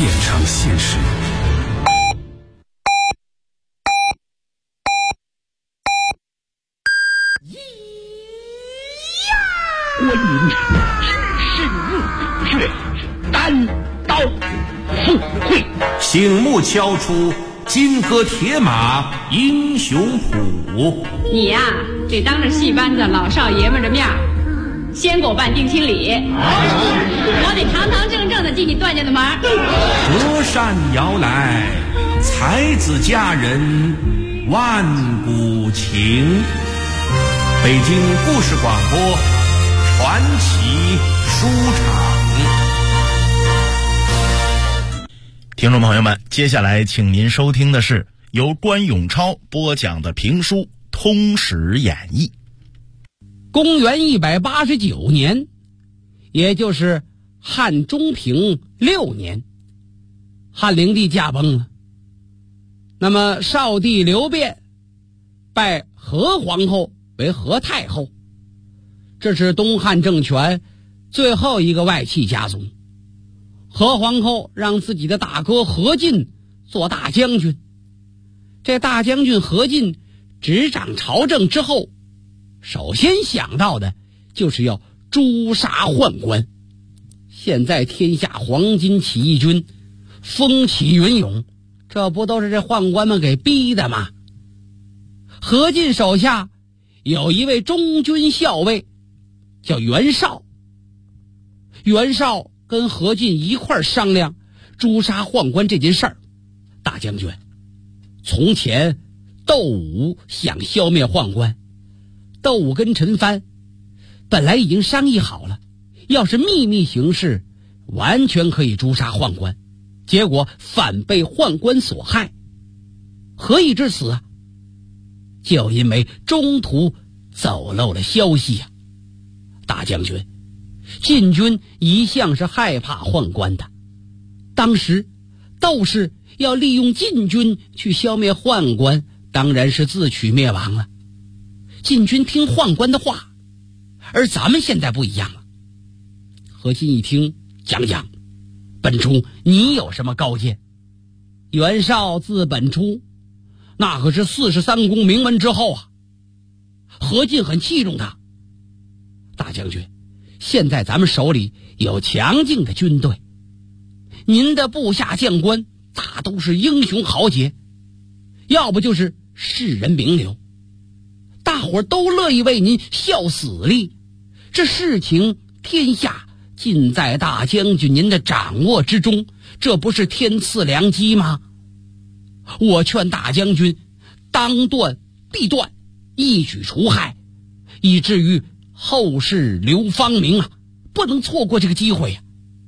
变成现实。 观音只身入血，单刀赴会， 醒目敲出金戈铁马英雄谱。 你呀，得当着戏班子老少爷们的面先给我办定亲礼，我得堂堂正正的进你段家的门。 隔山摇来，才子佳人万古情。北京故事广播传奇书场。 听众朋友们，接下来请您收听的是由关永超播讲的评书《通史演义》。 公元189年，也就是汉中平6年，汉灵帝驾崩了。那么少帝刘辩拜何皇后为何太后，这是东汉政权最后一个外戚家族。何皇后让自己的大哥何进做大将军，这大将军何进执掌朝政之后，首先想到的就是要诛杀宦官。现在天下黄巾起义军风起云涌，这不都是这宦官们给逼的吗？何进手下有一位中军校尉叫袁绍，袁绍跟何进一块商量诛杀宦官这件事儿。大将军，从前窦武想消灭宦官，窦武跟陈蕃本来已经商议好了，要是秘密行事完全可以诛杀宦官，结果反被宦官所害。何以至此啊？就因为中途走漏了消息啊。大将军，晋军一向是害怕宦官的，当时窦氏要利用晋军去消灭宦官，当然是自取灭亡了。晋军听宦官的话，而咱们现在不一样了。何进一听，讲讲，本初你有什么高见？袁绍字本初，那可是43公名门之后啊。何进很器重他。大将军，现在咱们手里有强劲的军队，您的部下将官大都是英雄豪杰，要不就是世人名流，大伙都乐意为您效死力。这事情天下尽在大将军您的掌握之中，这不是天赐良机吗？我劝大将军当断必断，一举除害，以至于后世留芳名啊，不能错过这个机会呀。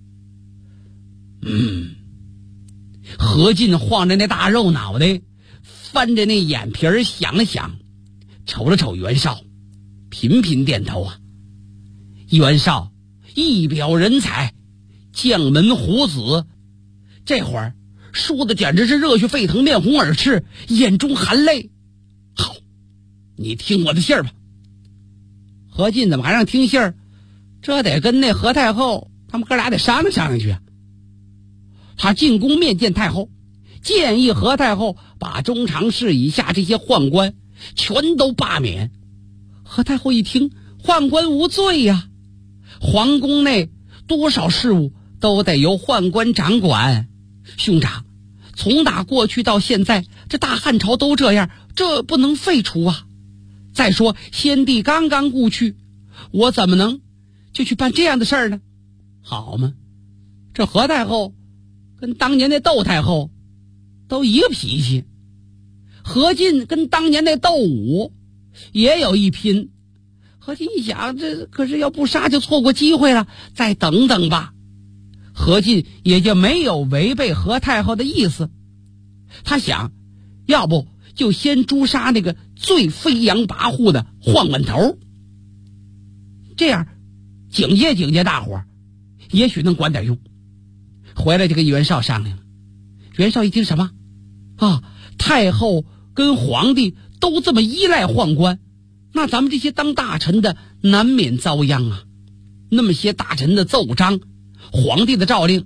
何进晃着那大肉脑袋，翻着那眼皮儿想了想，瞅了瞅袁绍，频频点头啊。袁绍一表人才，将门虎子，这会儿说的简直是热血沸腾，面红耳赤，眼中含泪。好，你听我的信儿吧。何进怎么还让听信儿？这得跟那何太后他们哥俩得商量商量去啊。他进宫面见太后，建议何太后把中常侍以下这些宦官全都罢免。何太后一听，宦官无罪呀，皇宫内多少事务都得由宦官掌管。兄长，从打过去到现在，这大汉朝都这样，这不能废除啊。再说先帝刚刚故去，我怎么能就去办这样的事儿呢？好嘛，这何太后跟当年那窦太后都一个脾气，何进跟当年那窦武也有一拼。何进一想，这可是要不杀就错过机会了，再等等吧。何进也就没有违背何太后的意思，他想，要不就先诛杀那个最飞扬跋扈的宦官头，这样警戒警戒大伙儿，也许能管点用。回来就跟袁绍商量了。袁绍一听，什么啊？太后跟皇帝都这么依赖宦官，那咱们这些当大臣的难免遭殃啊。那么些大臣的奏章，皇帝的诏令，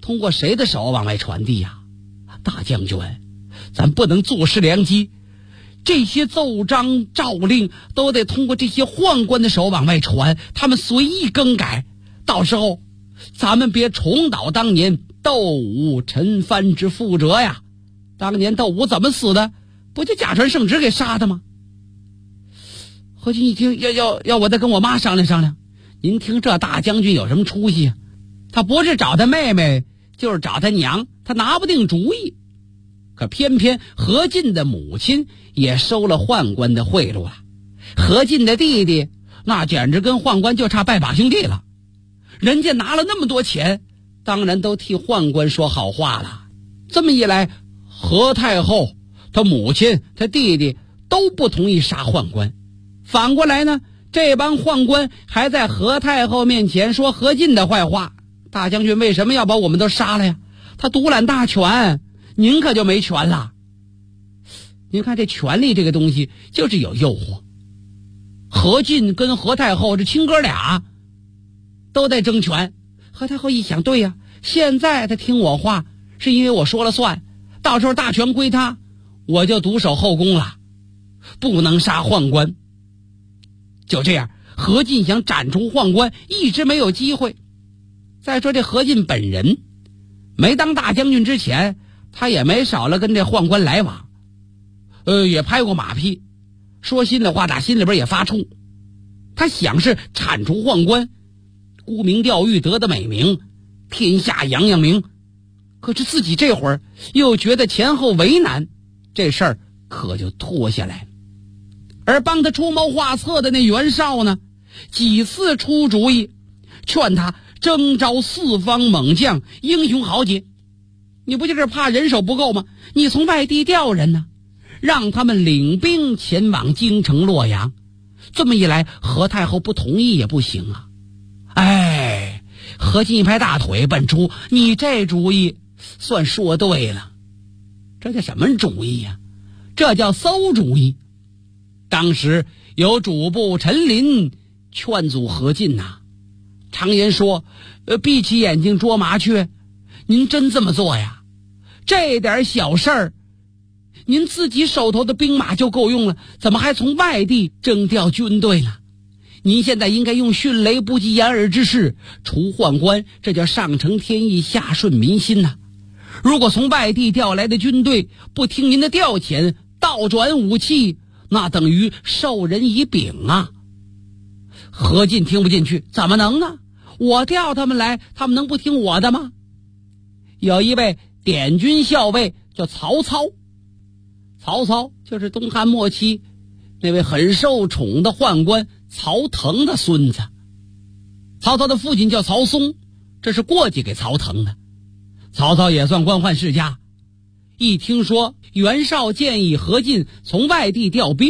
通过谁的手往外传递呀？大将军，咱不能坐失良机，这些奏章诏令都得通过这些宦官的手往外传，他们随意更改，到时候咱们别重蹈当年窦武陈蕃之覆辙呀！当年窦武怎么死的？不就假传圣旨给杀的吗？何进一听，要我再跟我妈商量商量。您听这大将军有什么出息啊？他不是找他妹妹，就是找他娘，他拿不定主意。可偏偏何进的母亲也收了宦官的贿赂了，何进的弟弟那简直跟宦官就差拜把兄弟了。人家拿了那么多钱，当然都替宦官说好话了。这么一来，何太后、他母亲、他弟弟都不同意杀宦官。反过来呢，这帮宦官还在何太后面前说何进的坏话。大将军为什么要把我们都杀了呀？他独揽大权，您可就没权了。您看这权力这个东西就是有诱惑。何进跟何太后这亲哥俩都在争权。何太后一想，对呀，现在他听我话是因为我说了算，到时候大权归他，我就独守后宫了，不能杀宦官。就这样，何进想斩除宦官一直没有机会。再说这何进本人没当大将军之前，他也没少了跟这宦官来往，也拍过马屁，说心里话打心里边也发怵。他想是铲除宦官，沽名钓誉，得美名，天下扬扬名。可是自己这会儿又觉得前后为难，这事儿可就拖下来了。而帮他出谋划策的那袁绍呢，几次出主意，劝他征召四方猛将，英雄豪杰。你不就是怕人手不够吗？你从外地调人呢，让他们领兵前往京城洛阳。这么一来，何太后不同意也不行啊。何进一拍大腿，奔出：你这主意算说对了。这叫什么主意呀？这叫馊主意。当时有主簿陈琳劝阻何进呐，常言说，闭起眼睛捉麻雀，您真这么做呀？这点小事儿，您自己手头的兵马就够用了，怎么还从外地征调军队呢？您现在应该用迅雷不及掩耳之势除宦官，这叫上承天意，下顺民心呐。如果从外地调来的军队不听您的调遣，倒转武器，那等于授人以柄啊。何进听不进去，怎么能呢？我调他们来，他们能不听我的吗？有一位典军校尉叫曹操，曹操就是东汉末期那位很受宠的宦官曹腾的孙子。曹操的父亲叫曹嵩，这是过继给曹腾的。曹操也算官宦世家，一听说袁绍建议何进从外地调兵，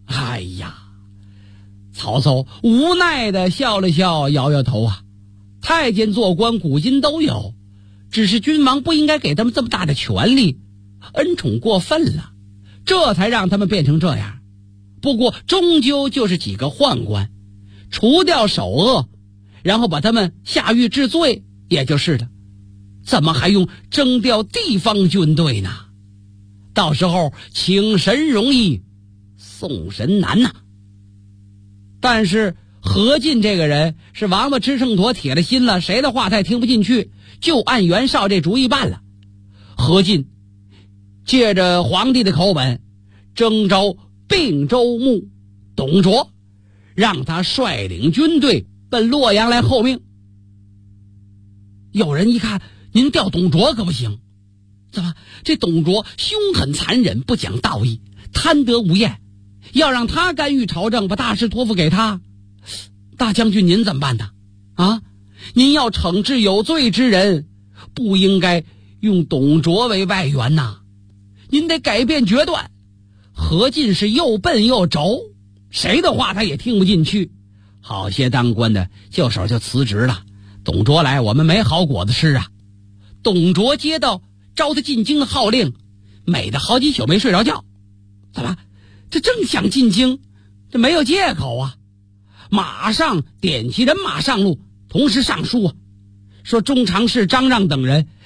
曹操无奈的笑了笑，摇摇头啊。太监做官古今都有，只是君王不应该给他们这么大的权力，恩宠过分了，这才让他们变成这样。不过终究就是几个宦官，除掉首恶，然后把他们下狱治罪，也就是的。怎么还用征调地方军队呢？到时候请神容易送神难呐。但是何进这个人是王八吃秤砣，铁了心了，谁的话他也听不进去，就按袁绍这主意办了。何进借着皇帝的口吻征召并州牧董卓，让他率领军队奔洛阳来候命。有人一看，您调董卓可不行，怎么这董卓凶狠残忍，不讲道义，贪得无厌，要让他干预朝政，把大事托付给他。大将军您怎么办呢？您要惩治有罪之人，不应该用董卓为外援呐，您得改变决断。何进是又笨又轴，谁的话他也听不进去。好些当官的就手就辞职了，董卓来我们没好果子吃啊。董卓接到招他进京的号令，美得好几宿没睡着觉。怎么这正想进京，这没有借口啊，马上点齐人马上路，同时上书啊，说中常侍张让等人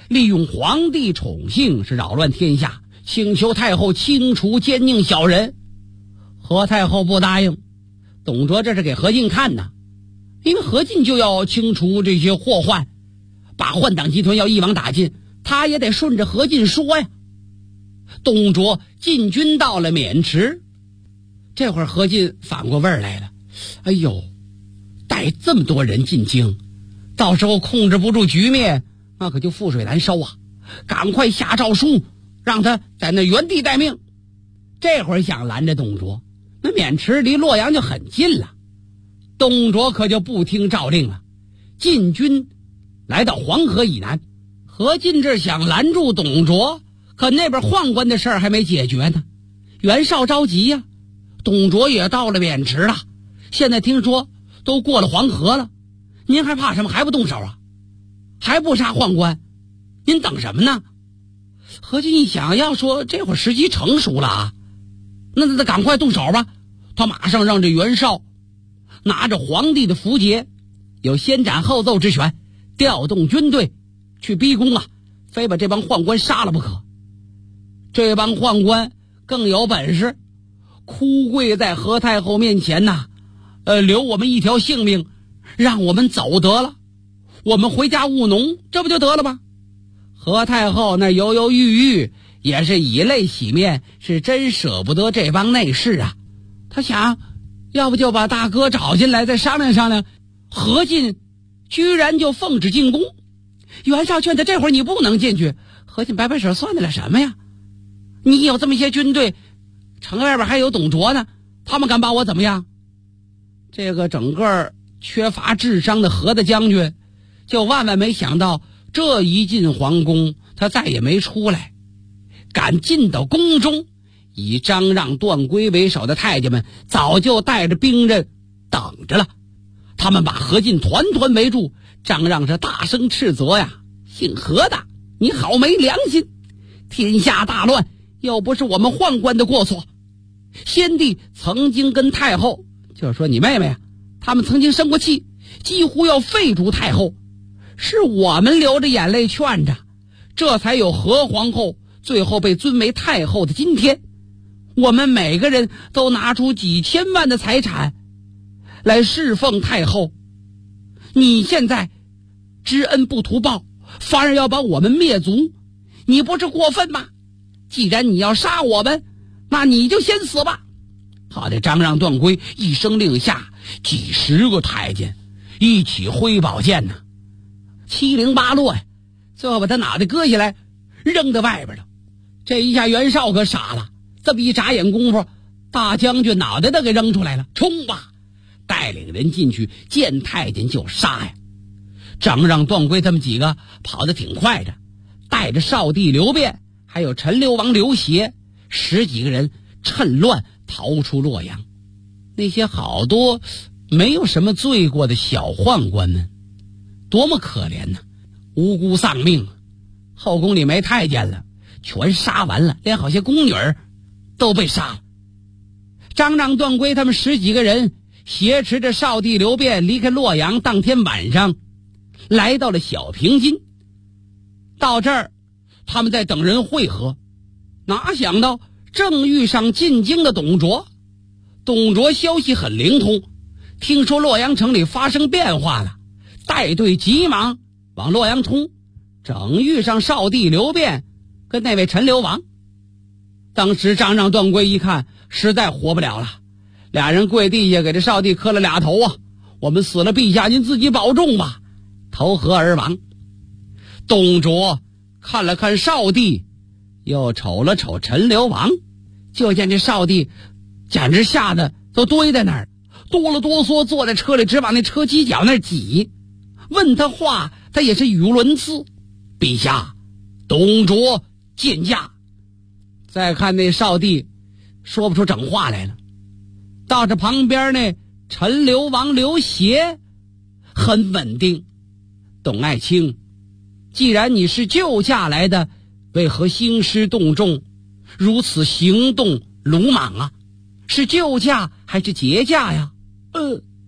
利用皇帝宠幸是扰乱天下，请求太后清除奸佞小人。何太后不答应，董卓这是给何进看的，因为何进就要清除这些祸患，把宦党集团要一网打尽，他也得顺着何进说呀。董卓进军到了渑池，这会儿何进反过味儿来了，哎呦，带这么多人进京，到时候控制不住局面，那可就覆水难收啊！赶快下诏书，让他在那原地待命。这会儿想拦着董卓，那渑池离洛阳就很近了，董卓可就不听诏令了，进军来到黄河以南。何进这想拦住董卓，可那边宦官的事儿还没解决呢。袁绍着急呀，董卓也到了渑池了，现在听说都过了黄河了，您还怕什么？还不动手啊？还不杀宦官？您等什么呢？何进一想，要说这会儿时机成熟了啊，那赶快动手吧。他马上让这袁绍拿着皇帝的符节，有先斩后奏之权，调动军队去逼宫啊，非把这帮宦官杀了不可。这帮宦官更有本事，哭跪在何太后面前呐，留我们一条性命，让我们走得了，我们回家务农，这不就得了吗？何太后那犹犹豫豫，也是以泪洗面，是真舍不得这帮内侍啊。他想，要不就把大哥找进来再商量商量。何进居然就奉旨进宫，袁绍劝他这会儿你不能进去。何进摆摆手，算得了什么呀？你有这么些军队，城外边还有董卓呢，他们敢把我怎么样？这个整个缺乏智商的何大将军就万万没想到，这一进皇宫他再也没出来。敢进到宫中，以张让、段珪为首的太监们早就带着兵刃等着了。他们把何进团团围住，张让是大声斥责呀，姓何的，你好没良心，天下大乱又不是我们宦官的过错。先帝曾经跟太后就是说你妹妹啊，他们曾经生过气，几乎要废除太后，是我们流着眼泪劝着，这才有何皇后最后被尊为太后的今天。我们每个人都拿出几千万的财产来侍奉太后，你现在知恩不图报，反而要把我们灭族，你不是过分吗？既然你要杀我们，那你就先死吧。好的，张让、段珪一声令下，几十个太监一起挥宝剑呢，七零八落呀，最后把他脑袋割下来扔到外边了。这一下袁绍可傻了，这么一眨眼功夫，大将军脑袋都给扔出来了，冲吧，带领人进去见太监就杀呀。张让、段珪他们几个跑得挺快的，带着少帝刘辩还有陈留王刘协10几个人趁乱逃出洛阳。那些好多没有什么罪过的小宦官们多么可怜呢，无辜丧命，后宫里没太监了，全杀完了，连好些宫女儿都被杀了。张让、段珪他们10几个人挟持着少帝刘辩离开洛阳，当天晚上来到了小平津。到这儿他们在等人会合，哪想到正遇上进京的董卓。董卓消息很灵通，听说洛阳城里发生变化了，带队急忙往洛阳冲，正遇上少帝刘辩跟那位陈留王。当时张让、段珪一看实在活不了了，俩人跪地下给这少帝磕了俩头啊，我们死了，陛下您自己保重吧，投河而亡。董卓看了看少帝，又瞅了瞅陈留王，就见这少帝简直吓得都堆在那儿，哆了哆嗦坐在车里，直往那车犄角那儿挤。问他话他也是语无伦次，陛下，董卓见驾。再看那少帝说不出整话来了。到这旁边那陈留王刘协很稳定，董爱卿，既然你是救驾来的，为何兴师动众，如此行动鲁莽啊？是救驾还是劫驾呀？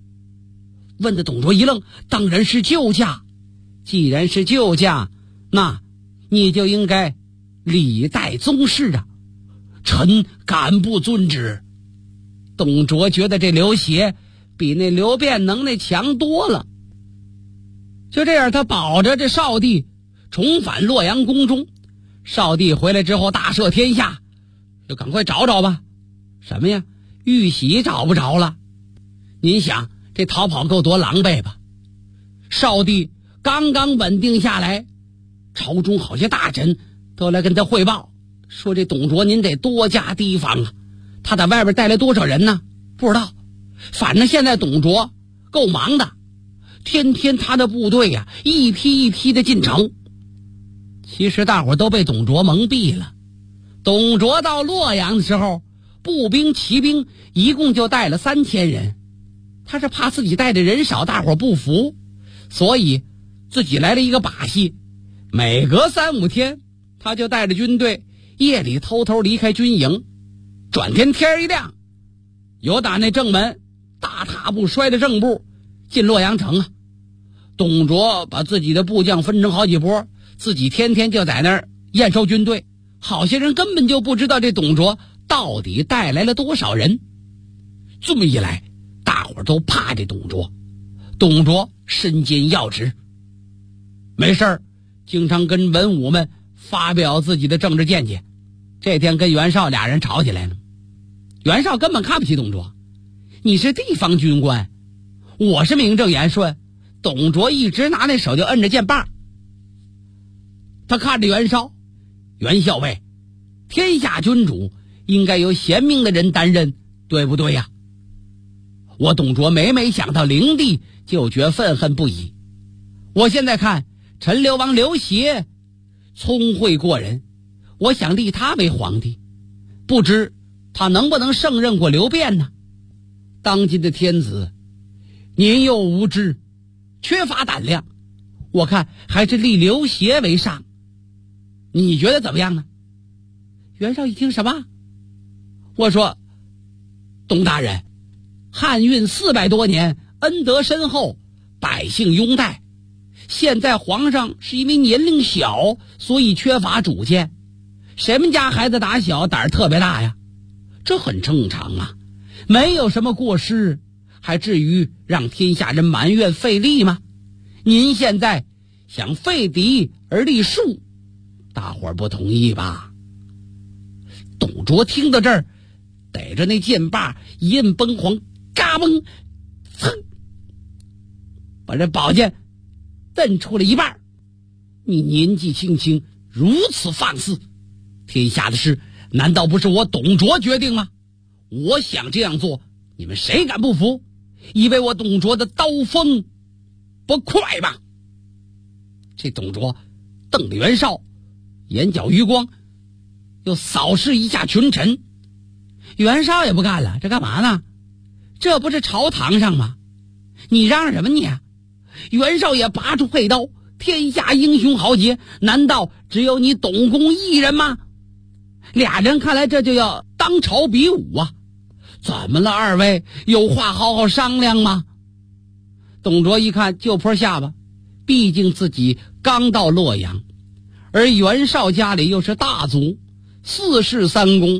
问的董卓一愣，当然是救驾。既然是救驾，那你就应该礼待宗室啊，臣敢不遵旨。董卓觉得这刘协比那刘辩能耐强多了。就这样，他保着这少帝重返洛阳宫中。少帝回来之后大赦天下，就赶快找找吧。什么呀？玉玺找不着了。您想这逃跑够多狼狈吧？少帝刚刚稳定下来，朝中好些大臣都来跟他汇报，说这董卓您得多加提防啊。他在外边带来多少人呢？不知道。反正现在董卓够忙的，天天他的部队呀，一批一批的进城。其实大伙都被董卓蒙蔽了。董卓到洛阳的时候，步兵骑兵一共就带了3000人，他是怕自己带的人少，大伙不服，所以自己来了一个把戏。每隔3-5天，他就带着军队夜里偷偷离开军营，转天天一亮，由打那正门大踏步摔着正步进洛阳城啊。董卓把自己的部将分成好几波，自己天天就在那儿验收军队。好些人根本就不知道这董卓到底带来了多少人。这么一来，大伙都怕这董卓。董卓身兼要职，没事儿经常跟文武们发表自己的政治见解。这天跟袁绍俩人吵起来了。袁绍根本看不起董卓，你是地方军官，我是名正言顺。董卓一直拿那手就摁着剑把。他看着袁绍，袁校尉，天下君主应该由贤明的人担任，对不对呀？我董卓每想到灵帝就觉愤恨不已。我现在看陈留王刘协聪慧过人，我想立他为皇帝，不知他能不能胜任过刘辩呢？当今的天子年幼无知，缺乏胆量，我看还是立刘协为上。你觉得怎么样呢？袁绍一听，什么？我说，董大人，汉运400多年，恩德深厚，百姓拥戴。现在皇上是因为年龄小，所以缺乏主见。谁们家孩子打小胆儿特别大呀？这很正常啊，没有什么过失，还至于让天下人埋怨费力吗？您现在想废嫡而立庶，大伙儿不同意吧？董卓听到这儿，逮着那剑把一摁崩簧，嘎嘣，噌，把这宝剑蹬出了一半。你年纪轻轻如此放肆，天下的事难道不是我董卓决定吗？我想这样做，你们谁敢不服？以为我董卓的刀锋不快吗？这董卓瞪着袁绍，眼角余光又扫视一下群臣。袁绍也不干了，这干嘛呢？这不是朝堂上吗？你嚷嚷什么你啊？袁绍也拔出佩刀，天下英雄豪杰，难道只有你董公一人吗？俩人看来这就要当朝比武啊！怎么了二位？有话好好商量吗？董卓一看就坡下巴，毕竟自己刚到洛阳，而袁绍家里又是大族，4世3公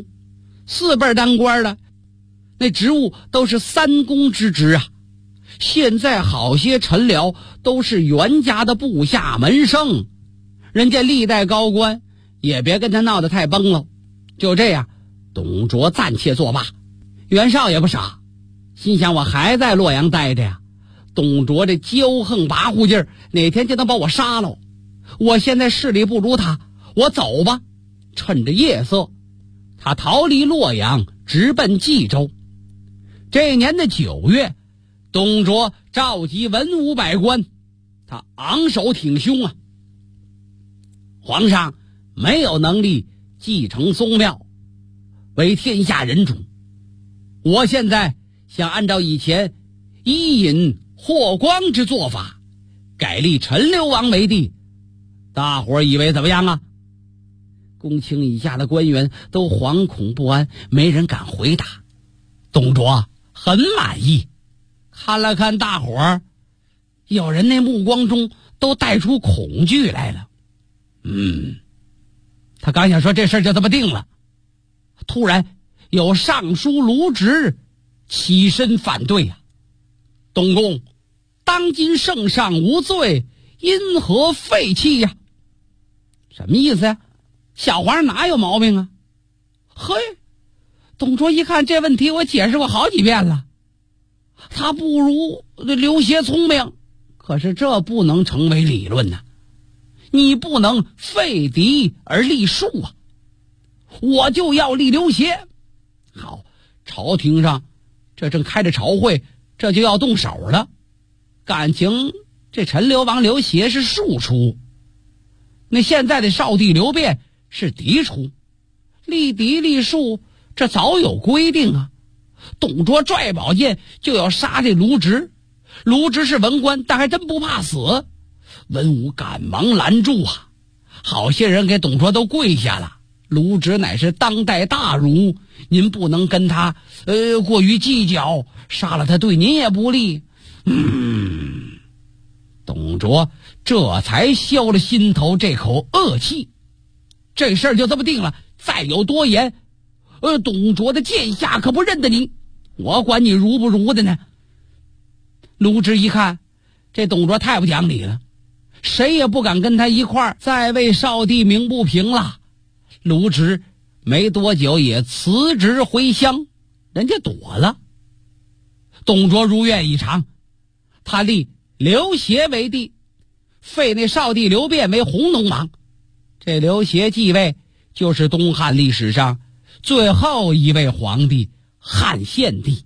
，4辈当官的，那职务都是3公之职啊。现在好些臣僚都是袁家的部下门生，人家历代高官，也别跟他闹得太崩了。就这样，董卓暂且作罢。袁绍也不傻，心想我还在洛阳待着呀，董卓这骄横跋扈劲儿，哪天就能把我杀了。我现在势力不如他，我走吧。趁着夜色，他逃离洛阳，直奔冀州。这年的9月，董卓召集文武百官，他昂首挺胸啊。皇上没有能力继承宗庙，为天下人主。我现在想按照以前伊尹、霍光之做法，改立陈留王为帝，大伙儿以为怎么样啊？公卿以下的官员都惶恐不安，没人敢回答。董卓很满意，看了看大伙儿，有人那目光中都带出恐惧来了。 他刚想说这事儿就这么定了，突然有尚书卢植起身反对呀。东宫，当今圣上无罪，因何废弃呀？什么意思呀？小皇上哪有毛病啊？嘿，董卓一看这问题我解释过好几遍了，他不如刘协聪明，可是这不能成为理论呐，你不能废嫡而立庶啊！我就要立刘协。好，朝廷上这正开着朝会，这就要动手了。感情这陈留王刘协是庶出，那现在的少帝刘辩是嫡出，立嫡立庶这早有规定啊。董卓拽宝剑就要杀这卢植，卢植是文官，但还真不怕死。文武赶忙拦住啊，好些人给董卓都跪下了。卢植乃是当代大儒，您不能跟他过于计较，杀了他对您也不利。董卓这才消了心头这口恶气。这事儿就这么定了，再有多言，董卓的剑下可不认得你，我管你如不如的呢。卢植一看这董卓太不讲理了，谁也不敢跟他一块儿再为少帝鸣不平了。卢植没多久也辞职回乡，人家躲了。董卓如愿以偿，他立刘协为帝，废那少帝刘辩为弘农王。这刘协继位，就是东汉历史上最后一位皇帝汉献帝。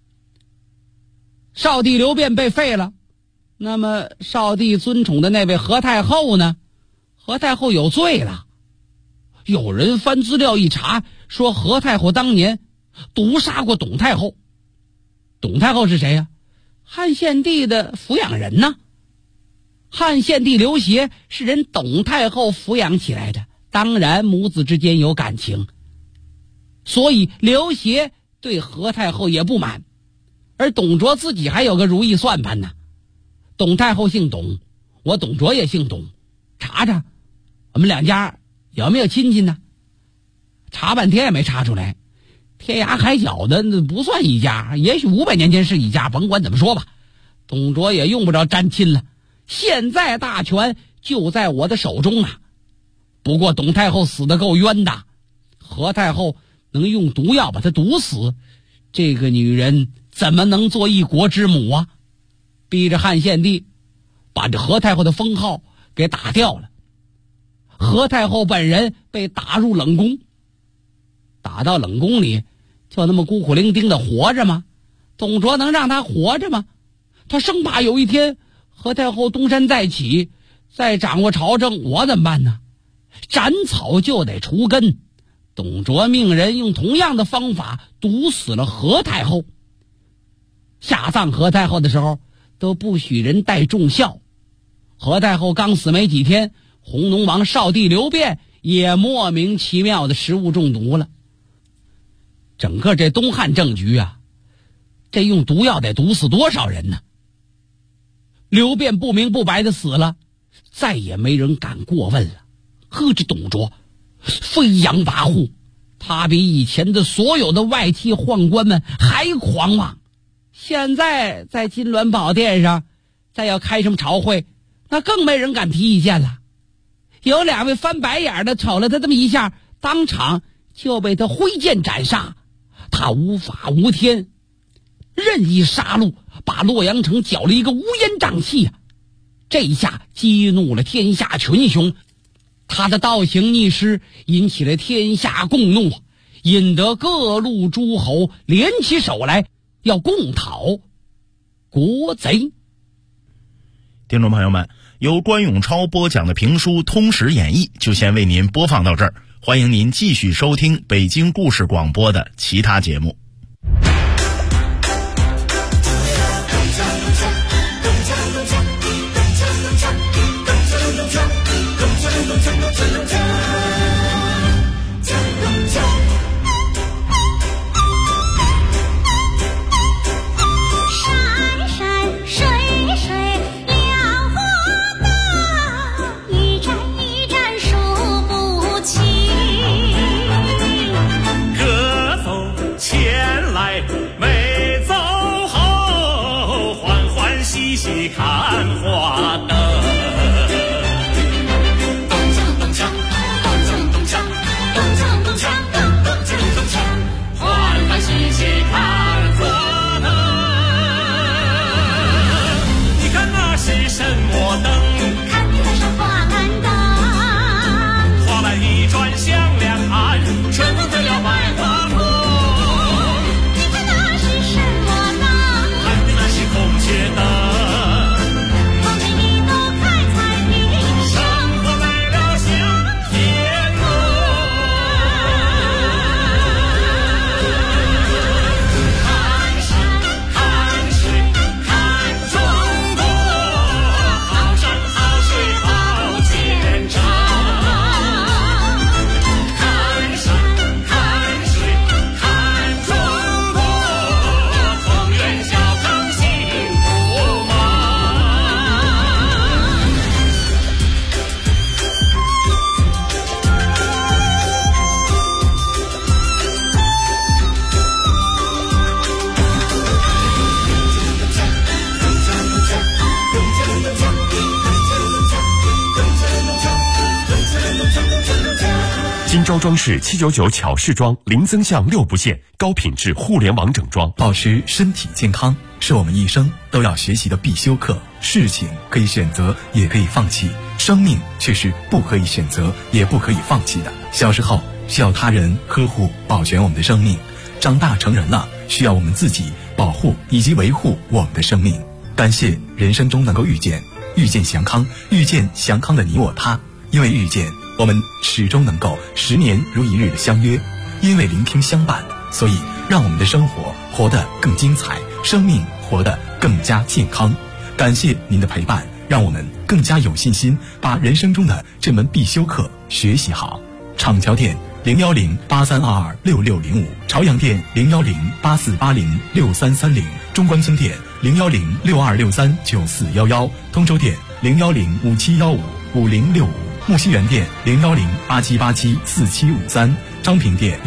少帝刘辩被废了，那么少帝尊宠的那位何太后呢？何太后有罪了。有人翻资料一查，说何太后当年毒杀过董太后。董太后是谁呀？汉献帝的抚养人呢。汉献帝刘协是人董太后抚养起来的，当然母子之间有感情，所以刘协对何太后也不满。而董卓自己还有个如意算盘呢，董太后姓董，我董卓也姓董，查查我们两家有没有亲戚呢？查半天也没查出来，天涯海角的不算一家，也许500年前是一家，甭管怎么说吧，董卓也用不着沾亲了，现在大权就在我的手中啊。不过董太后死得够冤的，何太后能用毒药把她毒死，这个女人怎么能做一国之母啊？逼着汉献帝把这何太后的封号给打掉了。何太后本人被打入冷宫，打到冷宫里就那么孤苦伶仃的活着吗？董卓能让他活着吗？他生怕有一天何太后东山再起，再掌握朝政，我怎么办呢？斩草就得除根，董卓命人用同样的方法毒死了何太后。下葬何太后的时候都不许人带重孝。何太后刚死没几天，弘农王少帝刘辩也莫名其妙的食物中毒了。整个这东汉政局啊，这用毒药得毒死多少人呢？刘辩不明不白的死了，再也没人敢过问了。呵，这董卓飞扬跋扈，他比以前的所有的外戚宦官们还狂妄。现在在金銮宝殿上再要开什么朝会，那更没人敢提意见了。有2位翻白眼的瞅了他这么一下，当场就被他挥剑斩杀。他无法无天，任意杀戮，把洛阳城搅了一个乌烟瘴气啊！这一下激怒了天下群雄，他的倒行逆施引起了天下共怒，引得各路诸侯联起手来，要共讨国贼。 听众朋友们，由关永超播讲的评书《通史演义》就先为您播放到这儿，欢迎您继续收听北京故事广播的其他节目。 山水水，辽河大，一盏一盏水。 金招装饰799巧饰装，零增项6不限，高品质互联网整装。 保持身体健康是我们一生都要学习的必修课。事情可以选择，也可以放弃，生命却是不可以选择，也不可以放弃的。小时候需要他人呵护保全我们的生命，长大成人了需要我们自己保护以及维护我们的生命。感谢人生中能够遇见祥康，遇见祥康的你我他。因为遇见，我们始终能够10年如一日的相约；因为聆听相伴，所以让我们的生活活得更精彩，生命活得更加健康。感谢您的陪伴，让我们更加有信心把人生中的这门必修课学习好。厂桥店01083226605，朝阳店01084806330，中关村店01062639411，通州店01057155065，木樨园店01087874753，昌平店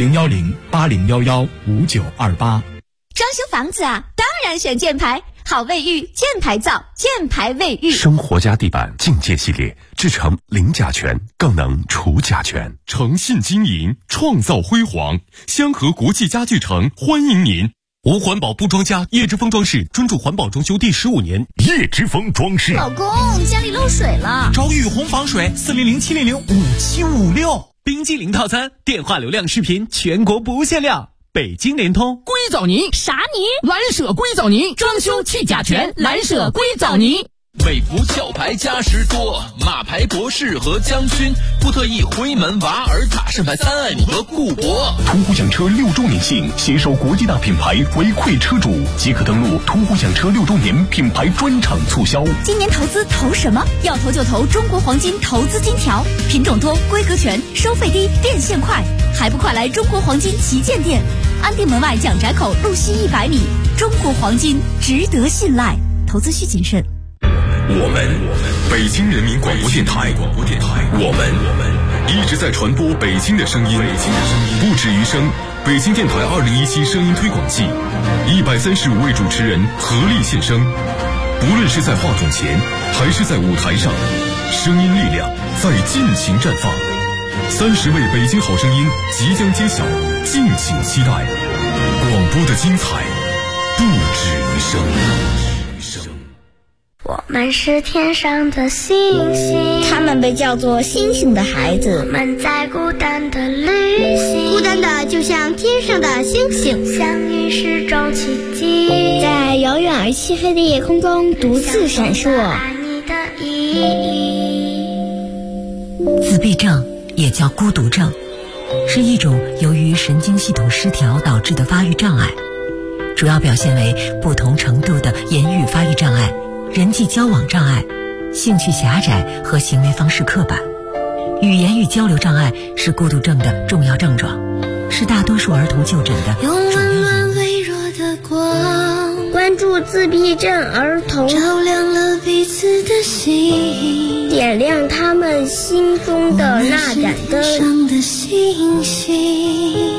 01080115928。 装修房子啊，当然选建牌，好卫浴，建牌造，建牌卫浴。 生活家地板境界系列，制成零甲醛，更能除甲醛。诚信经营，创造辉煌。香河国际家具城欢迎您。无环保不装家，叶之峰装饰专注环保装修第15年。 叶之峰装饰。 老公，家里漏水了。 找雨虹防水，400-700-5756。冰激凌套餐，电话流量视频全国不限量。北京联通硅藻泥， 啥泥？ 蓝舍硅藻泥，装修去甲醛，蓝舍硅藻泥。 美孚壳牌嘉实多，马牌博士和将军，布特意辉门瓦尔塔盛牌3爱姆和固博。 途虎享车6周年庆，携手国际大品牌回馈车主，即可登录途虎享车6周年品牌专场促销。 今年投资投什么？要投就投中国黄金投资金条，品种多，规格全，收费低，变现快，还不快来中国黄金旗舰店，安定门外蒋宅口路西100米。中国黄金值得信赖，投资需谨慎。 我们北京人民广播电台，我们一直在传播北京的声音，不止于声。北京电台2017声音推广季，135位主持人合力献声，不论是在话筒前还是在舞台上，声音力量在尽情绽放。30位北京好声音即将揭晓，敬请期待。广播的精彩不止于声。 我们是天上的星星， 他们被叫做星星的孩子。 我们在孤单的旅行， 孤单的就像天上的星星， 相遇是种奇迹， 在遥远而漆黑的夜空中独自闪烁。 爱你的意义。 自闭症也叫孤独症，是一种由于神经系统失调导致的发育障碍，主要表现为不同程度的言语发育障碍、人际交往障碍、兴趣狭窄和行为方式刻板。语言与交流障碍是孤独症的重要症状，是大多数儿童就诊的主要原因。 用温暖微弱的光， 关注自闭症儿童， 照亮了彼此的心， 点亮他们心中的那盏灯。 我们是天上的星星。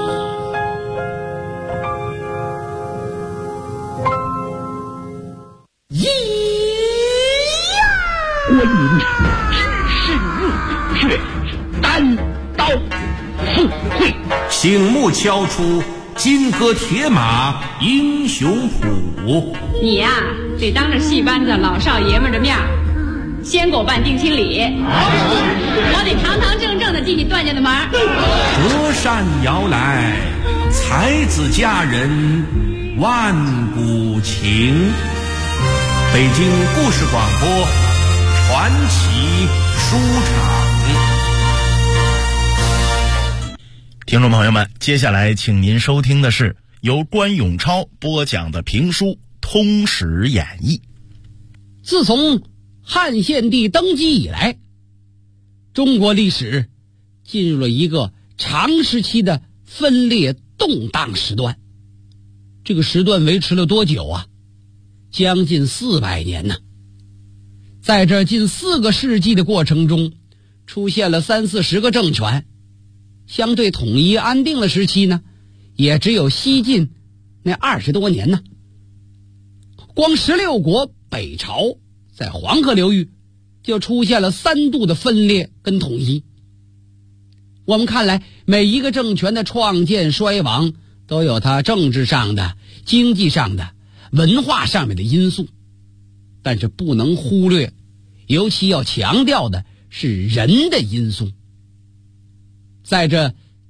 观音只是入血，单刀赴会， 醒目敲出金戈铁马英雄谱。 你呀，得当着戏班子老少爷们的面先给我办定亲礼，我得堂堂正正的进你段家的门。 隔山遥来，才子佳人万古情。北京故事广播传奇书场。 听众朋友们，接下来请您收听的是由关永超播讲的评书《通史演义》。 自从汉献帝登基以来，中国历史进入了一个长时期的分裂动荡时段。这个时段维持了多久啊？将近400年呢。在这近4个世纪的过程中，出现了30-40个政权，相对统一安定的时期呢，也只有西晋那20多年呢。光16国北朝在黄河流域就出现了3度的分裂跟统一。 我们看来，每一个政权的创建衰亡都有它政治上的、经济上的、文化上面的因素，但是不能忽略，尤其要强调的是人的因素。在这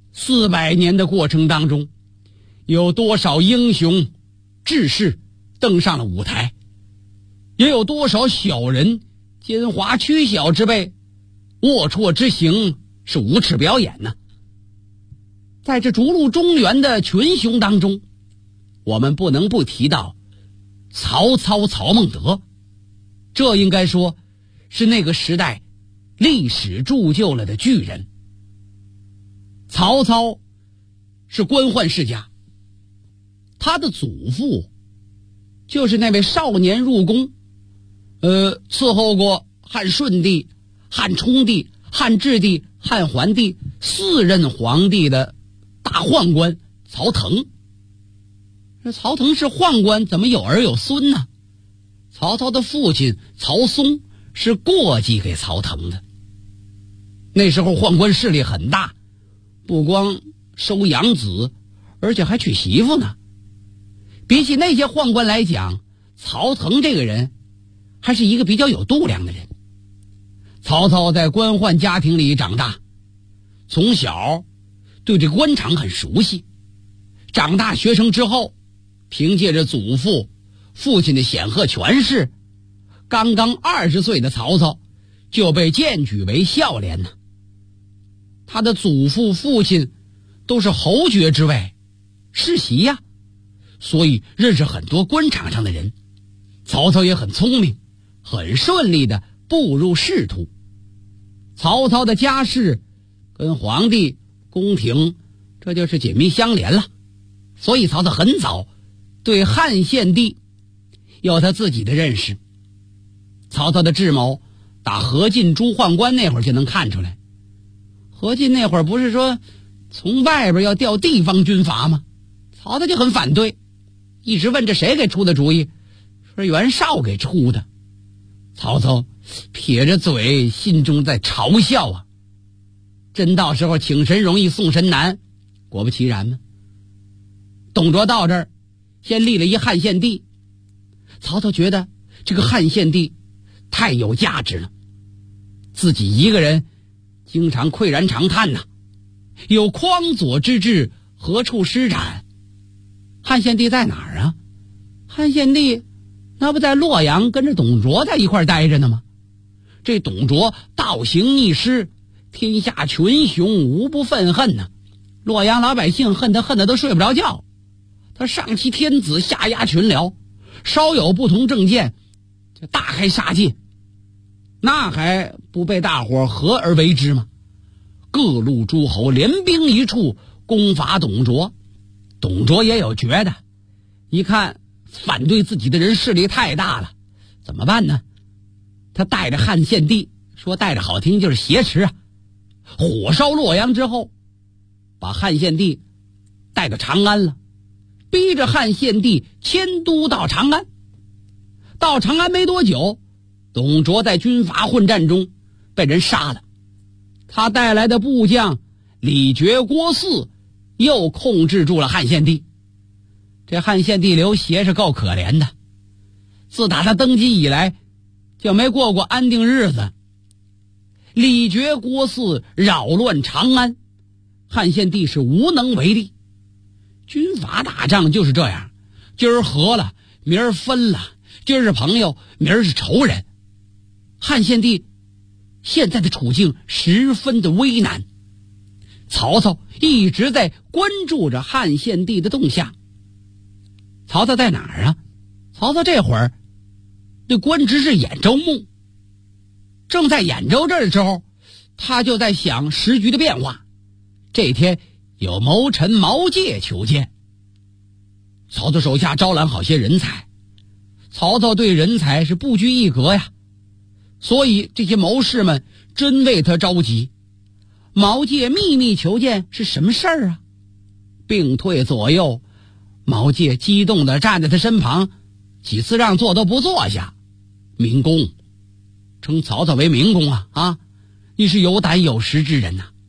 400年的过程当中，有多少英雄志士登上了舞台，也有多少小人奸猾曲小之辈龌龊之行，是无耻表演呢。在这逐鹿中原的群雄当中，我们不能不提到曹操曹孟德，这应该说是那个时代历史铸就了的巨人。曹操是官宦世家，他的祖父就是那位少年入宫，伺候过汉顺帝、汉冲帝、汉质帝、汉桓帝4任皇帝的大宦官曹腾。这曹腾是宦官，怎么有儿有孙呢？曹操的父亲曹嵩是过继给曹腾的。那时候宦官势力很大，不光收养子，而且还娶媳妇呢。比起那些宦官来讲，曹腾这个人还是一个比较有度量的人。曹操在官宦家庭里长大，从小对这官场很熟悉。长大学成之后，凭借着祖父、父亲的显赫权势，刚刚20岁的曹操就被荐举为孝廉呢。他的祖父、父亲都是侯爵之位，世袭呀，所以认识很多官场上的人。曹操也很聪明，很顺利地步入仕途。曹操的家世跟皇帝、宫廷这就是紧密相连了，所以曹操很早对汉献帝有他自己的认识。曹操的智谋打何进诸宦官那会儿就能看出来。何进那会儿不是说从外边要调地方军阀吗？曹操就很反对，一直问这谁给出的主意，说袁绍给出的。曹操撇着嘴，心中在嘲笑啊。真到时候请神容易送神难，果不其然呢。董卓到这儿先立了一汉献帝，曹操觉得这个汉献帝太有价值了，自己一个人经常喟然长叹呐，有匡佐之志，何处施展？汉献帝在哪儿啊？汉献帝那不在洛阳跟着董卓在一块待着呢吗？这董卓倒行逆施，天下群雄无不愤恨呢。洛阳老百姓恨他都睡不着觉。他上欺天子，下压群僚，稍有不同政见就大开杀戒，那还不被大伙合而为之吗？各路诸侯联兵一处攻伐董卓。董卓也有觉得，一看反对自己的人势力太大了，怎么办呢？他带着汉献帝，说带着好听就是挟持啊，火烧洛阳之后，把汉献帝带到长安了，逼着汉献帝迁都到长安。到长安没多久，董卓在军阀混战中被人杀了，他带来的部将李傕、郭汜又控制住了汉献帝。这汉献帝刘协是够可怜的，自打他登基以来就没过过安定日子。李傕、郭汜扰乱长安，汉献帝是无能为力。军阀打仗就是这样，今儿和了，明儿分了，今儿是朋友，明儿是仇人。汉献帝现在的处境十分的危难，曹操一直在关注着汉献帝的动向。曹操在哪儿啊？曹操这会儿那官职是兖州牧，正在兖州这儿的时候，他就在想时局的变化。这天有谋臣毛玠求见，曹操手下招揽好些人才，曹操对人才是不拘一格呀，所以这些谋士们真为他着急。毛玠秘密求见是什么事儿啊？并退左右，毛玠激动地站在他身旁，几次让坐都不坐下。明公，称曹操为明公啊，你是有胆有识之人呐，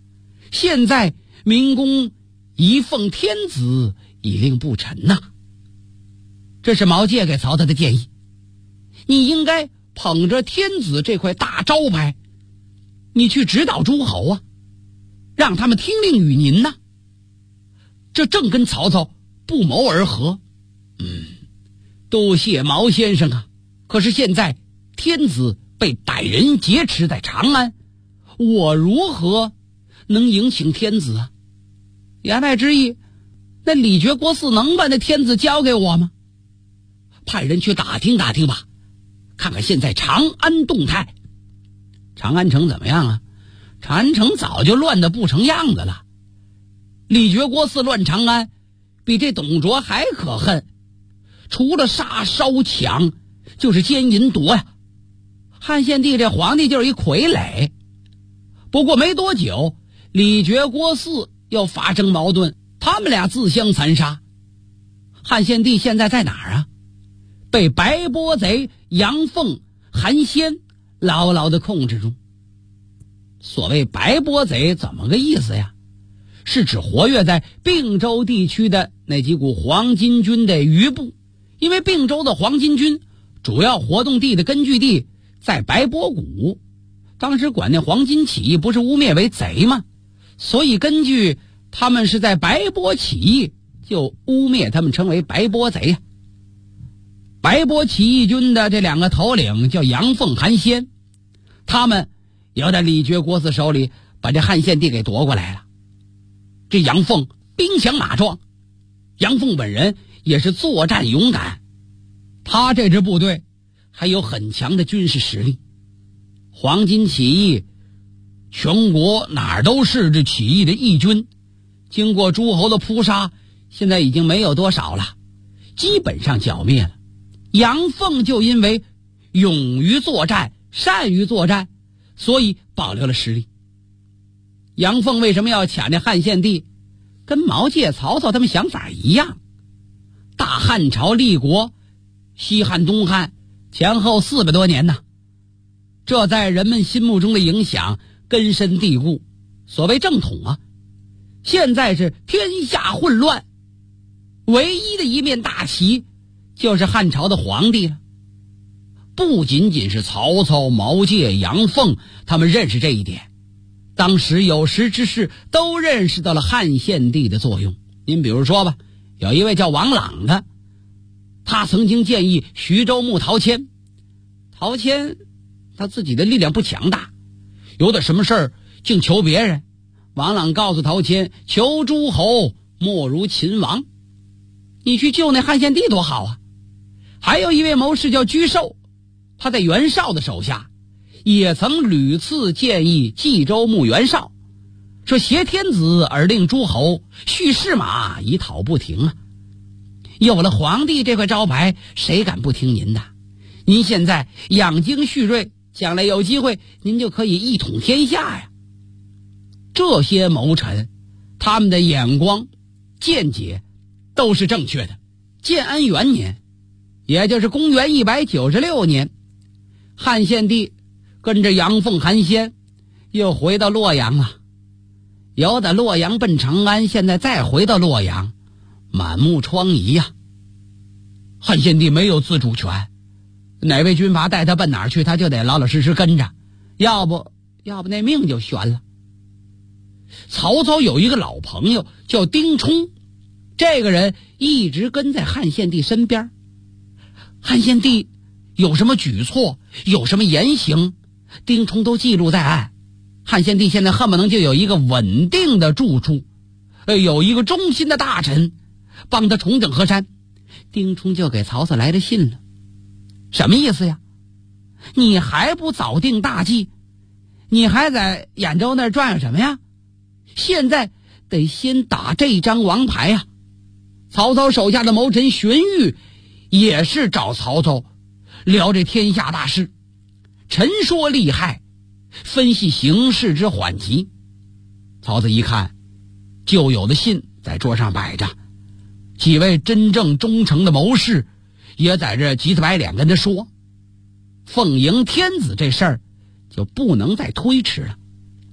现在明公一奉天子，以令不臣呐。这是毛玠给曹操的建议，你应该捧着天子这块大招牌，你去指导诸侯啊，让他们听令于您呐。这正跟曹操不谋而合。多谢毛先生啊！可是现在天子被歹人劫持在长安，我如何能迎请天子啊？言外之意，那李傕国嗣能把那天子交给我吗？派人去打听打听吧，看看现在长安动态。长安城怎么样啊？长安城早就乱得不成样子了。李傕国嗣乱长安，比这董卓还可恨，除了杀烧抢，就是奸淫夺呀。汉献帝这皇帝就是一傀儡。不过没多久，李傕国嗣又发生矛盾，他们俩自相残杀。汉献帝现在在哪儿啊？被白波贼杨凤、韩先牢牢地控制住。所谓白波贼怎么个意思呀？是指活跃在并州地区的那几股黄巾军的余部，因为并州的黄巾军主要活动地的根据地在白波谷，当时管那黄巾起义不是污蔑为贼吗？所以根据他们是在白波起义，就污蔑他们称为白波贼啊。白波起义军的这两个头领叫杨凤、韩先，他们要在李傕国嗣手里把这汉献帝给夺过来了。这杨凤兵强马壮，杨凤本人也是作战勇敢，他这支部队还有很强的军事实力。黄巾起义全国哪儿都是这起义的义军，经过诸侯的扑杀，现在已经没有多少了，基本上剿灭了。杨凤就因为勇于作战，善于作战，所以保留了实力。杨凤为什么要抢这汉献帝？跟毛玠、曹操他们想法一样。大汉朝立国，西汉、东汉前后400多年呢，这在人们心目中的影响根深蒂固。所谓正统啊，现在是天下混乱，唯一的一面大旗就是汉朝的皇帝了。不仅仅是曹操、毛玠、杨凤他们认识这一点，当时有识之士都认识到了汉献帝的作用。您比如说吧，有一位叫王朗的，他曾经建议徐州牧陶谦。陶谦他自己的力量不强大，有点什么事儿竟求别人。王朗告诉陶谦，求诸侯莫如秦王，你去救那汉献帝多好啊。还有一位谋士叫居寿，他在袁绍的手下，也曾屡次建议冀州牧袁绍，说挟天子而令诸侯，蓄士马以讨不停啊。有了皇帝这块招牌，谁敢不听您的？您现在养精蓄锐，将来有机会您就可以一统天下呀。这些谋臣，他们的眼光见解都是正确的。建安元年，也就是公元196年，汉献帝跟着杨凤、韩先又回到洛阳了。由打洛阳奔长安，现在再回到洛阳，满目疮痍呀。汉献帝没有自主权，哪位军阀带他奔哪儿去，他就得老老实实跟着，要不那命就悬了。曹操有一个老朋友叫丁冲，这个人一直跟在汉献帝身边。汉献帝有什么举措，有什么言行，丁冲都记录在案。汉献帝现在恨不能就有一个稳定的住处，有一个忠心的大臣帮他重整河山。丁冲就给曹操来了信了，什么意思呀？你还不早定大计？你还在兖州那儿转悠什么呀？现在得先打这张王牌呀！曹操手下的谋臣荀彧也是找曹操聊这天下大事，陈说利害，分析形势之缓急。曹操一看，旧有的信在桌上摆着，几位真正忠诚的谋士也在这急着白脸跟他说，奉迎天子这事儿就不能再推迟了。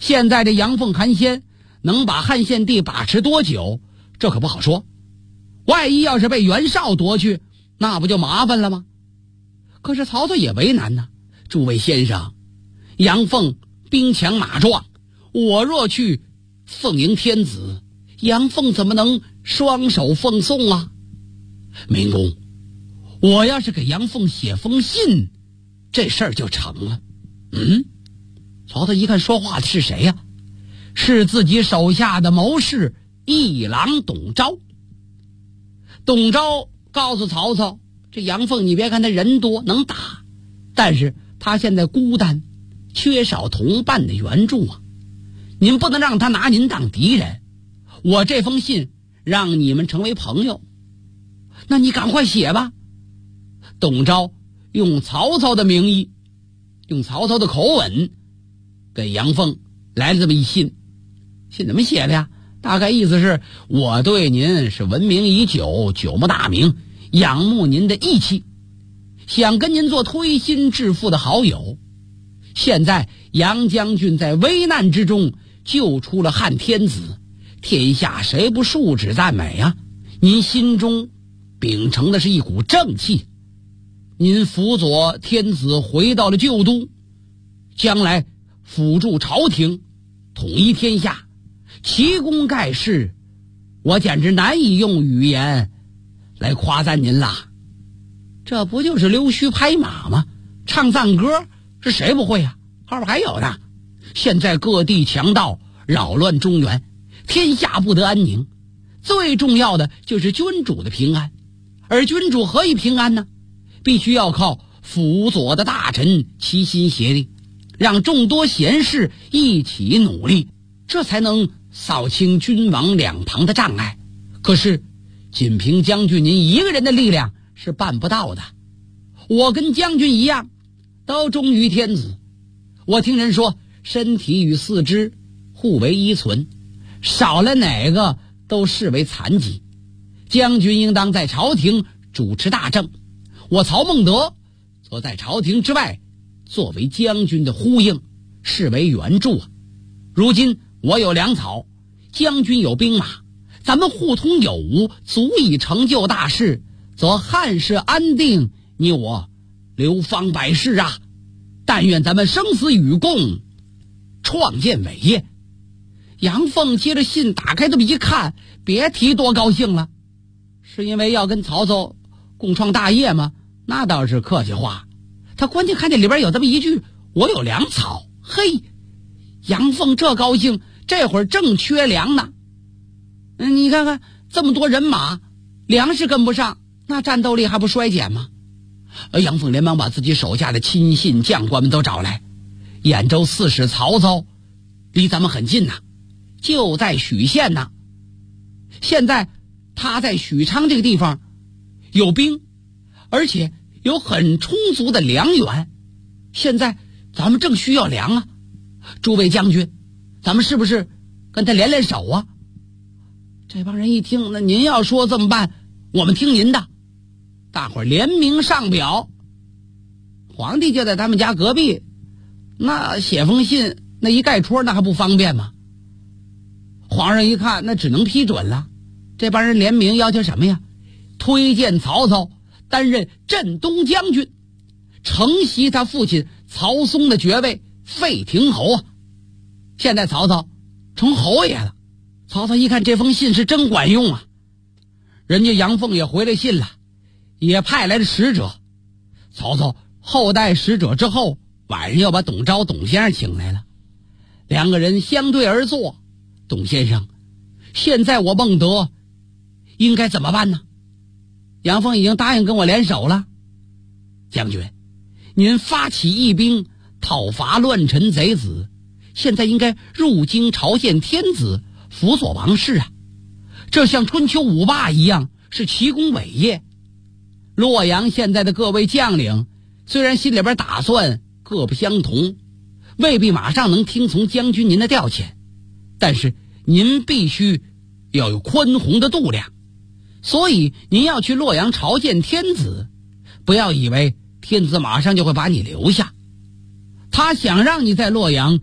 现在这杨凤韩先能把汉献帝把持多久，这可不好说。万一要是被袁绍夺去，那不就麻烦了吗？可是曹操也为难呢。诸位先生，杨凤兵强马壮，我若去奉迎天子，杨凤怎么能双手奉送啊？明公，我要是给杨凤写封信，这事儿就成了。曹操一看说话的是谁呀？是自己手下的谋士一郎董昭。董昭告诉曹操，这杨凤你别看他人多能打，但是他现在孤单，缺少同伴的援助啊！您不能让他拿您当敌人。我这封信让你们成为朋友，那你赶快写吧。董昭用曹操的名义，用曹操的口吻给杨凤来了这么一信。信怎么写的呀？大概意思是，我对您是闻名已久，久慕大名，仰慕您的义气，想跟您做推心置腹的好友。现在杨将军在危难之中救出了汉天子，天下谁不竖指赞美啊？您心中秉承的是一股正气，您辅佐天子回到了旧都，将来辅助朝廷，统一天下，奇功盖世，我简直难以用语言来夸赞您啦。这不就是溜须拍马吗？唱赞歌是谁不会啊？后边还有呢。现在各地强盗扰乱中原，天下不得安宁，最重要的就是君主的平安。而君主何以平安呢？必须要靠辅佐的大臣齐心协力，让众多贤士一起努力，这才能扫清君王两旁的障碍。可是仅凭将军您一个人的力量是办不到的。我跟将军一样，都忠于天子。我听人说，身体与四肢互为依存，少了哪个都视为残疾。将军应当在朝廷主持大政，我曹孟德则在朝廷之外作为将军的呼应，视为援助啊。如今我有粮草，将军有兵马，咱们互通有无，足以成就大事，则汉室安定，你我流芳百世啊！但愿咱们生死与共，创建伟业。杨凤接着信打开这么一看，别提多高兴了。是因为要跟曹操共创大业吗？那倒是客气话。他关键看见里边有这么一句，我有粮草。嘿，杨凤这高兴，这会儿正缺粮呢。你看看这么多人马，粮食跟不上，那战斗力还不衰减吗？杨凤连忙把自己手下的亲信将官们都找来。兖州刺史曹操离咱们很近呐，就在许县呐。现在他在许昌这个地方有兵，而且有很充足的粮源。现在咱们正需要粮啊，诸位将军，咱们是不是跟他联手啊？这帮人一听，那您要说这么办，我们听您的。大伙儿联名上表，皇帝就在他们家隔壁，那写封信那一盖戳，那还不方便吗？皇上一看，那只能批准了。这帮人联名要求什么呀？推荐曹操担任镇东将军，承袭他父亲曹嵩的爵位，废亭侯啊。现在曹操成侯爷了。曹操一看这封信是真管用啊，人家杨凤也回来信了，也派来了使者。曹操厚待使者之后，晚上要把董昭董先生请来了，两个人相对而坐。董先生，现在我孟德应该怎么办呢？杨凤已经答应跟我联手了。将军，您发起义兵讨伐乱臣贼子，现在应该入京朝见天子，辅佐王室啊，这像春秋五霸一样，是奇功伟业。洛阳现在的各位将领虽然心里边打算各不相同，未必马上能听从将军您的调遣，但是您必须要有宽宏的度量。所以您要去洛阳朝见天子，不要以为天子马上就会把你留下。他想让你在洛阳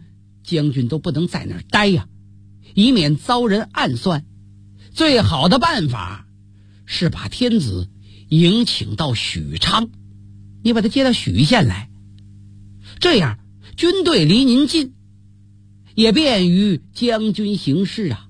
将军都不能在那儿待呀，以免遭人暗算。最好的办法是把天子迎请到许昌，你把他接到许县来，这样军队离您近，也便于将军行事啊。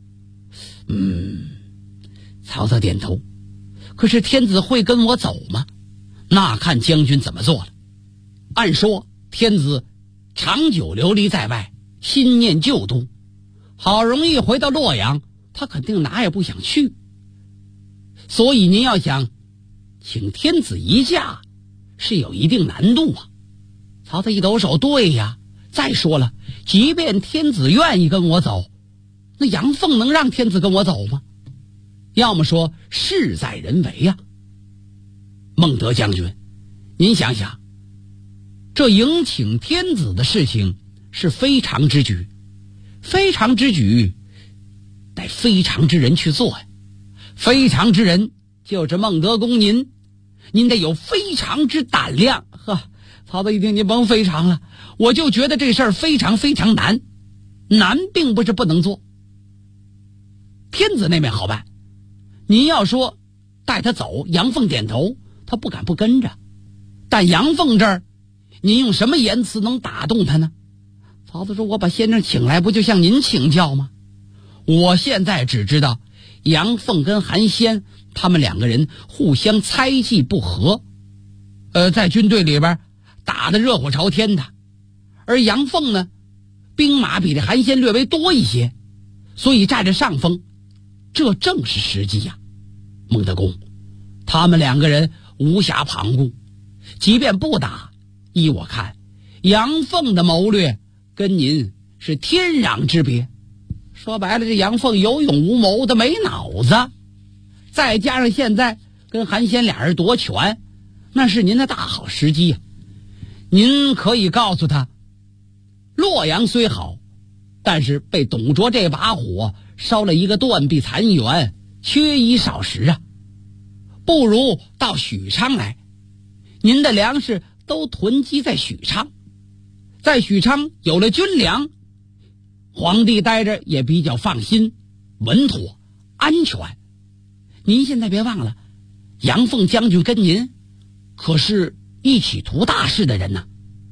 曹操点头。可是天子会跟我走吗？那看将军怎么做了。按说天子长久流离在外，心念旧都，好容易回到洛阳，他肯定哪也不想去。所以您要想请天子一驾，是有一定难度啊。曹操一抖手，对呀，再说了，即便天子愿意跟我走，那杨凤能让天子跟我走吗？要么说事在人为呀。孟德将军，您想想，这迎请天子的事情是非常之举，非常之举得非常之人去做呀。非常之人就是孟德公您得有非常之胆量。呵，曹操一听，您甭非常了，我就觉得这事儿非常非常难。难并不是不能做，天子那边好办。您要说带他走，杨凤点头，他不敢不跟着。但杨凤这儿，您用什么言辞能打动他呢？曹操说，我把先生请来，不就向您请教吗？我现在只知道杨凤跟韩先他们两个人互相猜忌不和，在军队里边打得热火朝天的。而杨凤呢，兵马比这韩先略微多一些，所以占着上风，这正是时机呀。孟德公，他们两个人无暇旁顾，即便不打，依我看，杨凤的谋略跟您是天壤之别。说白了，这杨凤有勇无谋的，没脑子。再加上现在跟韩先俩人夺权，那是您的大好时机呀。您可以告诉他，洛阳虽好，但是被董卓这把火烧了一个断壁残垣，缺衣少食啊。不如到许昌来，您的粮食都囤积在许昌，在许昌有了军粮，皇帝待着也比较放心，稳妥安全。您现在别忘了，杨凤将军跟您可是一起图大事的人呢。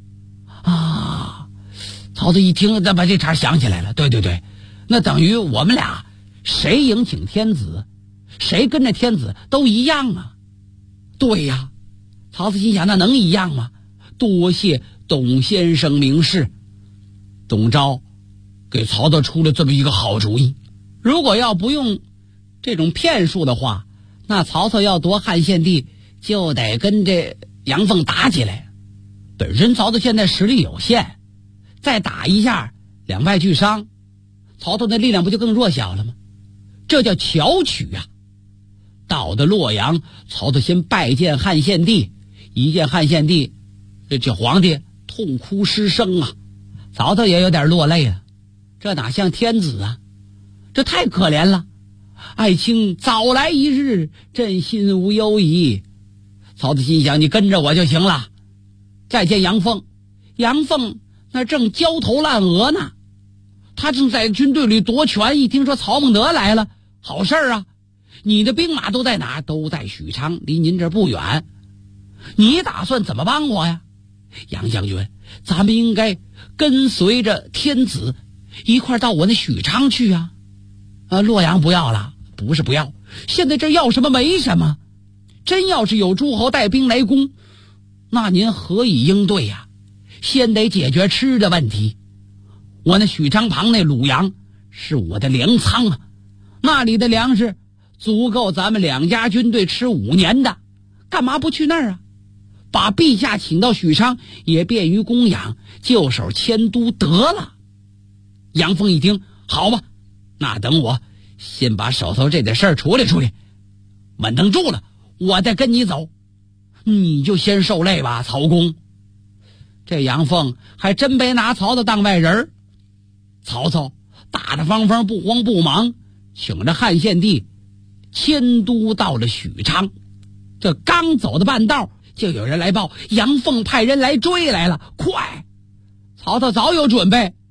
曹操一听，他把这茬想起来了。对，那等于我们俩谁迎请天子，谁跟着天子都一样啊。对呀，曹操心想，那能一样吗？多谢董先生明示。董昭给曹操出了这么一个好主意。如果要不用这种骗术的话，那曹操要夺汉献帝就得跟这杨凤打起来。本身曹操现在实力有限，再打一下，两败俱伤，曹操的力量不就更弱小了吗？这叫巧取啊。到的洛阳，曹操先拜见汉献帝，一见汉献帝，这皇帝痛哭失声啊。曹操也有点落泪了，这哪像天子啊，这太可怜了。爱卿早来一日，朕心无忧矣。曹操心想，你跟着我就行了。再见杨凤，杨凤那正焦头烂额呢，他正在军队里夺权，一听说曹孟德来了，好事啊。你的兵马都在哪？都在许昌，离您这不远。你打算怎么帮我呀？杨将军，咱们应该跟随着天子一块到我那许昌去啊。洛阳不要了。不是不要，现在这要什么没什么。真要是有诸侯带兵来攻，那您何以应对呀？先得解决吃的问题。我那许昌旁那鲁阳是我的粮仓啊，那里的粮食足够咱们两家军队吃5年的，干嘛不去那儿啊？把陛下请到许昌，也便于供养，就手迁都得了。杨凤一听，好吧，那等我先把手头这点事儿处理处理，稳当住了，我再跟你走。你就先受累吧，曹公。这杨凤还真没拿曹操当外人。曹操大大方方不慌不忙，请着汉献帝迁都到了许昌。这刚走的半道，就有人来报，杨凤派人来追来了。快！曹操早有准备，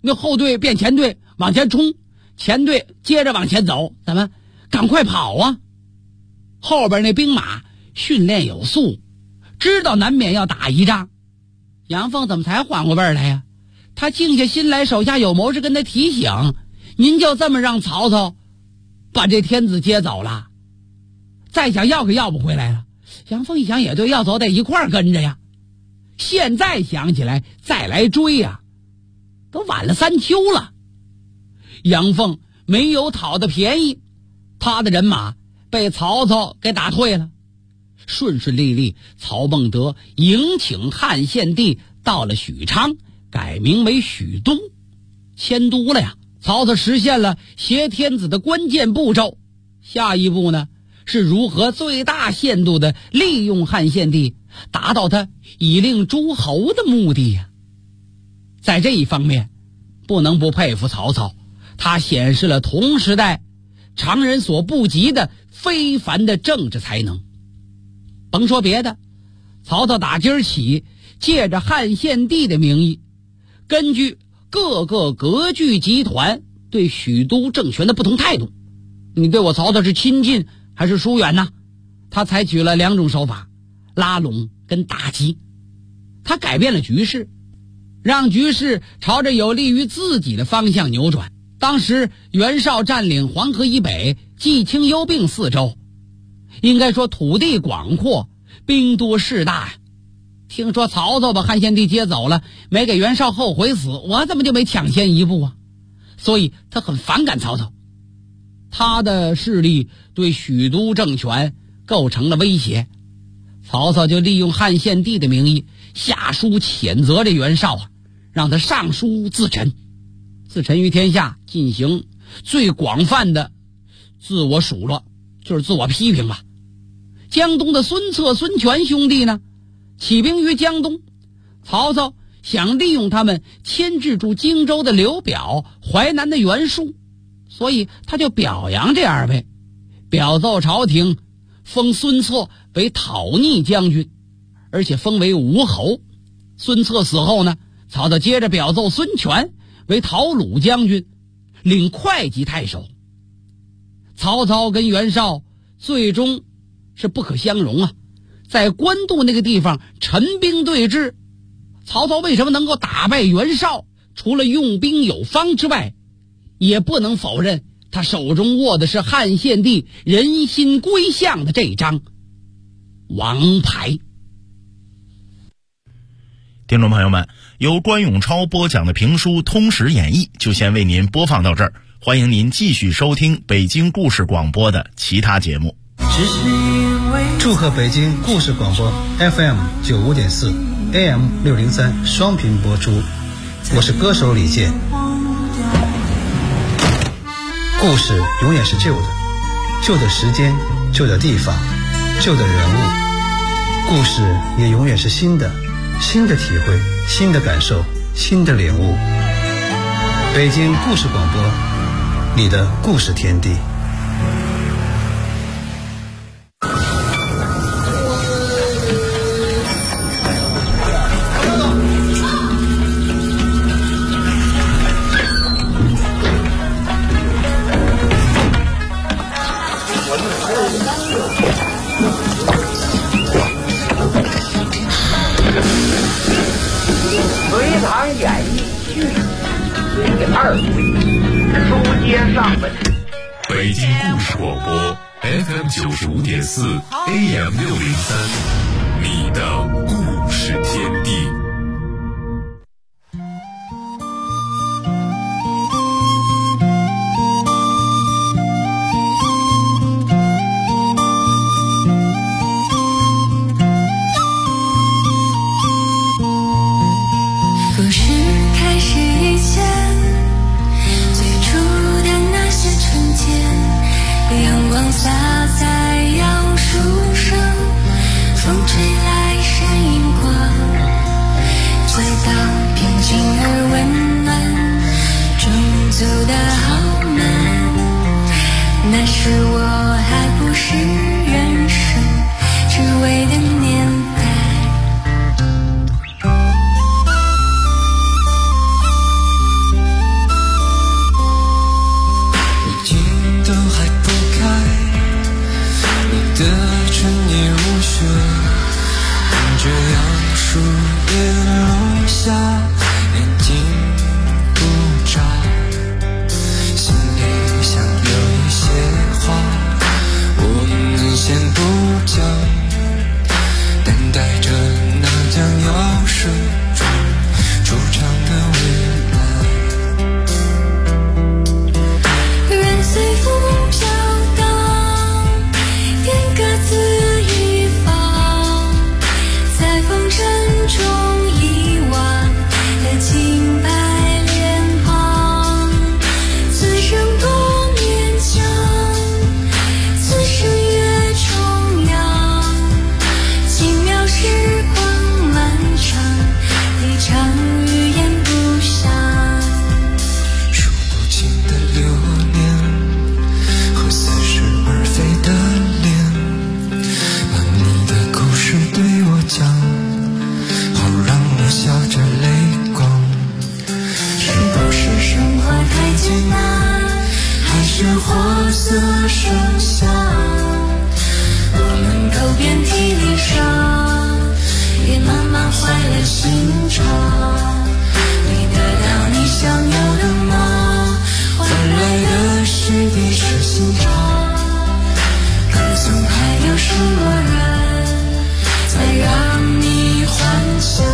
那后队变前队往前冲，前队接着往前走，咱们赶快跑啊！后边那兵马训练有素，知道难免要打一仗。杨凤怎么才缓过味儿来呀？他静下心来，手下有谋士跟他提醒：您就这么让曹操把这天子接走了，再想要可要不回来了。杨凤一想也对，要走得一块儿跟着呀。现在想起来再来追呀，都晚了3秋了。杨凤没有讨的便宜，他的人马被曹操给打退了。顺顺利利，曹孟德迎请汉献帝到了许昌，改名为许都，迁都了呀。曹操实现了挟天子的关键步骤，下一步呢，是如何最大限度的利用汉献帝，达到他以令诸侯的目的呀。在这一方面，不能不佩服曹操，他显示了同时代常人所不及的非凡的政治才能。甭说别的，曹操打今儿起，借着汉献帝的名义，根据各个割据集团对许都政权的不同态度，你对我曹操是亲近还是疏远呢？他采取了2种手法，拉拢跟打击。他改变了局势，让局势朝着有利于自己的方向扭转。当时袁绍占领黄河以北、冀青幽并4州，应该说土地广阔，兵多势大呀。听说曹操把汉献帝接走了，没给袁绍后悔死，我怎么就没抢先一步啊？所以他很反感曹操，他的势力对许都政权构成了威胁。曹操就利用汉献帝的名义下书谴责这袁绍啊，让他上书自陈，自陈于天下，进行最广泛的自我数落，就是自我批评吧。江东的孙策、孙权兄弟呢，起兵于江东，曹操想利用他们牵制住荆州的刘表、淮南的袁术，所以他就表扬这2位，表奏朝廷，封孙策为讨逆将军，而且封为吴侯。孙策死后呢，曹操接着表奏孙权为讨虏将军，领会稽太守。曹操跟袁绍最终是不可相容啊，在官渡那个地方陈兵对峙。曹操为什么能够打败袁绍？除了用兵有方之外，也不能否认他手中握的是汉献帝人心归向的这张王牌。 听众朋友们，由关永超播讲的评书《通史演义》就先为您播放到这儿，欢迎您继续收听北京故事广播的其他节目。 祝贺北京故事广播 FM 95.4 AM 603双频播出，我是歌手李健。故事永远是旧的，旧的时间，旧的地方，旧的人物。故事也永远是新的，新的体会，新的感受，新的领悟。北京故事广播，你的故事天地。 隋唐演义续第2回，书接上文。 北京故事广播 FM 95.4 AM 603，你的故事天地。 洒在杨树上，风吹来闪银光，街道平静而温暖，中走得好慢。那时我还不是人生只为的年代。 是活色生香，我们口遍体鳞伤，也慢慢坏了心肠。你得到你想要的吗？换来的是地是心肠。可总还有什么人在让你幻想？